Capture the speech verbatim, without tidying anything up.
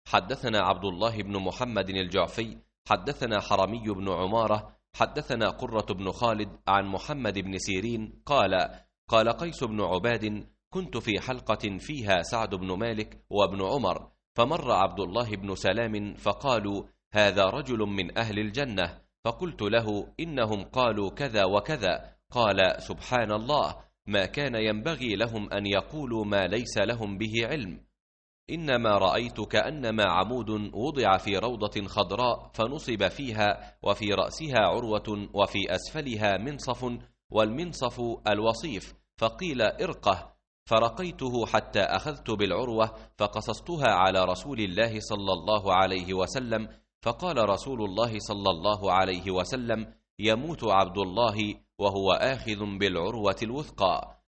حدثنا عبد الله بن محمد الجعفي حدثنا حرمي بن عمارة حدثنا قرة بن خالد عن محمد بن سيرين قال قال قيس بن عباد كنت في حلقة فيها سعد بن مالك وابن عمر، فمر عبد الله بن سلام فقالوا هذا رجل من أهل الجنة، فقلت له إنهم قالوا كذا وكذا، قال سبحان الله، ما كان ينبغي لهم أن يقولوا ما ليس لهم به علم، إنما رأيت كأنما عمود وضع في روضة خضراء فنصب فيها وفي رأسها عروة وفي أسفلها منصف، والمنصف الوصيف، فقيل ارقه، فرقيته حتى أخذت بالعروة فقصصتها على رسول الله صلى الله عليه وسلم، فقال رسول الله صلى الله عليه وسلم يموت عبد الله وهو آخذ بالعروة الوثقى.